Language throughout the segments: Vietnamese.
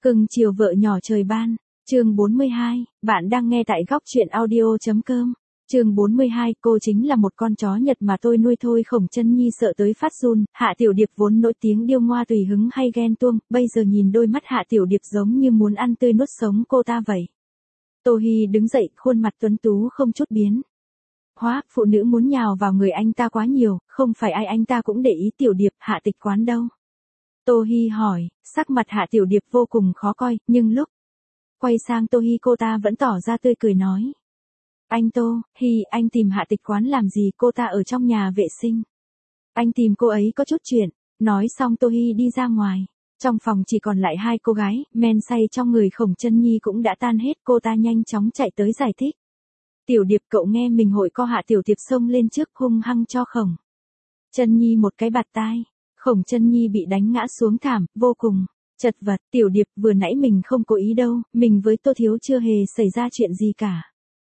Cưng chiều vợ nhỏ trời ban. Chương 42, bạn đang nghe tại góc truyện audio.com. Chương 42, cô chính là một con chó Nhật mà tôi nuôi thôi. Khổng Chân Nhi sợ tới phát run. Hạ Tiểu Điệp vốn nổi tiếng điêu ngoa tùy hứng hay ghen tuông, bây giờ nhìn đôi mắt Hạ Tiểu Điệp giống như muốn ăn tươi nuốt sống cô ta vậy. Tô Hi đứng dậy, khuôn mặt tuấn tú không chút biến. Hóa, phụ nữ muốn nhào vào người anh ta quá nhiều, không phải ai anh ta cũng để ý Tiểu Điệp, Hạ tịch quán đâu. Tô Hi hỏi, sắc mặt Hạ Tiểu Điệp vô cùng khó coi, nhưng lúc quay sang Tô Hi cô ta vẫn tỏ ra tươi cười nói. Anh Tô, Hi, anh tìm Hạ tịch quán làm gì? Cô ta ở trong nhà vệ sinh. Anh tìm cô ấy có chút chuyện. Nói xong Tô Hi đi ra ngoài. Trong phòng chỉ còn lại hai cô gái, men say trong người Khổng Chân Nhi cũng đã tan hết. Cô ta nhanh chóng chạy tới giải thích. Tiểu Điệp, cậu nghe mình hội co. Hạ Tiểu Điệp xông lên trước hung hăng cho Khổng Chân Nhi một cái bạt tai. Khổng Chân Nhi bị đánh ngã xuống thảm, vô cùng chật vật. Tiểu Điệp, vừa nãy mình không cố ý đâu, mình với Tô Thiếu chưa hề xảy ra chuyện gì cả.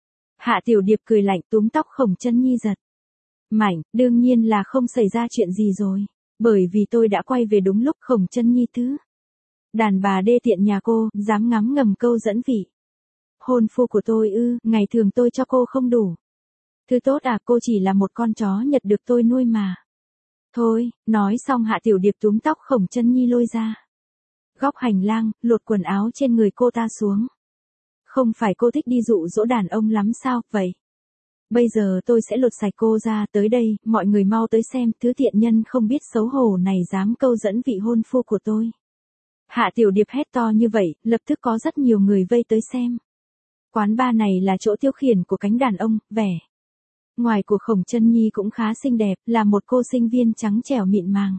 Hạ Tiểu Điệp cười lạnh túm tóc Khổng Chân Nhi giật mạnh, đương nhiên là không xảy ra chuyện gì rồi, bởi vì tôi đã quay về đúng lúc. Khổng Chân Nhi thứ đàn bà đê tiện nhà cô, dám ngắm ngầm câu dẫn vị hôn phu của tôi ư? Ngày thường tôi cho cô không đủ thứ tốt à? Cô chỉ là một con chó Nhật được tôi nuôi mà. Thôi, nói xong Hạ Tiểu Điệp túm tóc Khổng Chân Nhi lôi ra góc hành lang, lột quần áo trên người cô ta xuống. Không phải cô thích đi dụ dỗ đàn ông lắm sao? Vậy bây giờ tôi sẽ lột sạch cô ra. Tới đây, mọi người mau tới xem, thứ tiện nhân không biết xấu hổ này dám câu dẫn vị hôn phu của tôi. Hạ Tiểu Điệp hét to như vậy, lập tức có rất nhiều người vây tới xem. Quán bar này là chỗ tiêu khiển của cánh đàn ông, vẻ ngoài của Khổng Chân Nhi cũng khá xinh đẹp, là một cô sinh viên trắng trẻo mịn màng.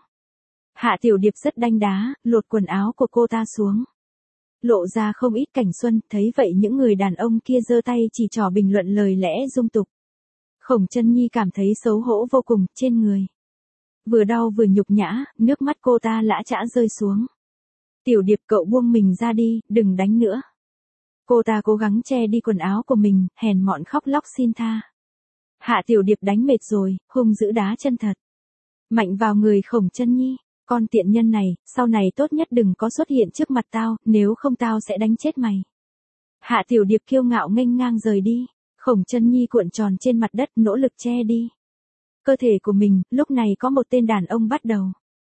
Hạ Tiểu Điệp rất đanh đá, lột quần áo của cô ta xuống. Lộ ra không ít cảnh xuân, thấy vậy những người đàn ông kia giơ tay chỉ trỏ bình luận lời lẽ dung tục. Khổng Chân Nhi cảm thấy xấu hổ vô cùng, trên người vừa đau vừa nhục nhã, nước mắt cô ta lã chã rơi xuống. Tiểu Điệp, cậu buông mình ra đi, đừng đánh nữa. Cô ta cố gắng che đi quần áo của mình, hèn mọn khóc lóc xin tha. Hạ Tiểu Điệp đánh mệt rồi, hung dữ đá chân thật mạnh vào người Khổng Chân Nhi. Con tiện nhân này, sau này tốt nhất đừng có xuất hiện trước mặt tao, nếu không tao sẽ đánh chết mày. Hạ Tiểu Điệp kiêu ngạo nghênh ngang rời đi. Khổng Chân Nhi cuộn tròn trên mặt đất nỗ lực che đi cơ thể của mình. Lúc này có một tên đàn ông bắt đầu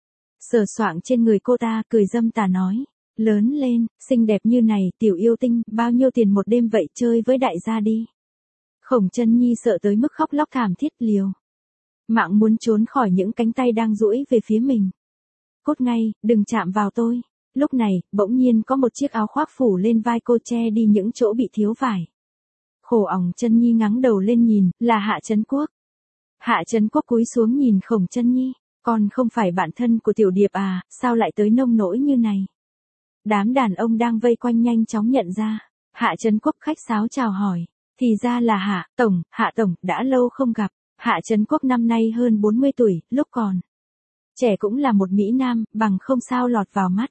sờ soạng trên người cô ta, cười dâm tà nói. Lớn lên, xinh đẹp như này, tiểu yêu tinh, bao nhiêu tiền một đêm vậy, chơi với đại gia đi. Khổng Chân Nhi sợ tới mức khóc lóc thảm thiết, liều mạng muốn trốn khỏi những cánh tay đang duỗi về phía mình. Cút ngay, đừng chạm vào tôi. Lúc này, bỗng nhiên có một chiếc áo khoác phủ lên vai cô, che đi những chỗ bị thiếu vải. Khổ ỏng Chân Nhi ngáng đầu lên nhìn, là Hạ Trấn Quốc. Hạ Trấn Quốc cúi xuống nhìn Khổng Chân Nhi. Con không phải bạn thân của Tiểu Điệp à, sao lại tới nông nỗi như này? Đám đàn ông đang vây quanh nhanh chóng nhận ra. Hạ Trấn Quốc khách sáo chào hỏi. Thì ra là Hạ Tổng, Hạ Tổng, đã lâu không gặp. Hạ Trấn Quốc năm nay hơn 40 tuổi, lúc còn trẻ cũng là một mỹ nam, bằng không sao lọt vào mắt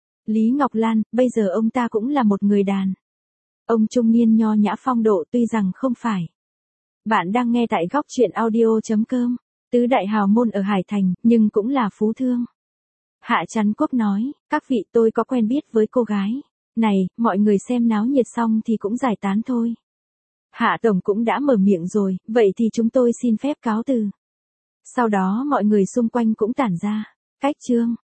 Lý Ngọc Lan. Bây giờ ông ta cũng là một người đàn ông trung niên nho nhã phong độ, tuy rằng không phải. Bạn đang nghe tại góc truyện audio.com. Tứ đại hào môn ở Hải Thành, nhưng cũng là phú thương. Hạ Trấn Quốc nói, các vị, tôi có quen biết với cô gái này, mọi người xem náo nhiệt xong thì cũng giải tán thôi. Hạ Tổng cũng đã mở miệng rồi, vậy thì chúng tôi xin phép cáo từ. Sau đó mọi người xung quanh cũng tản ra. Cách chương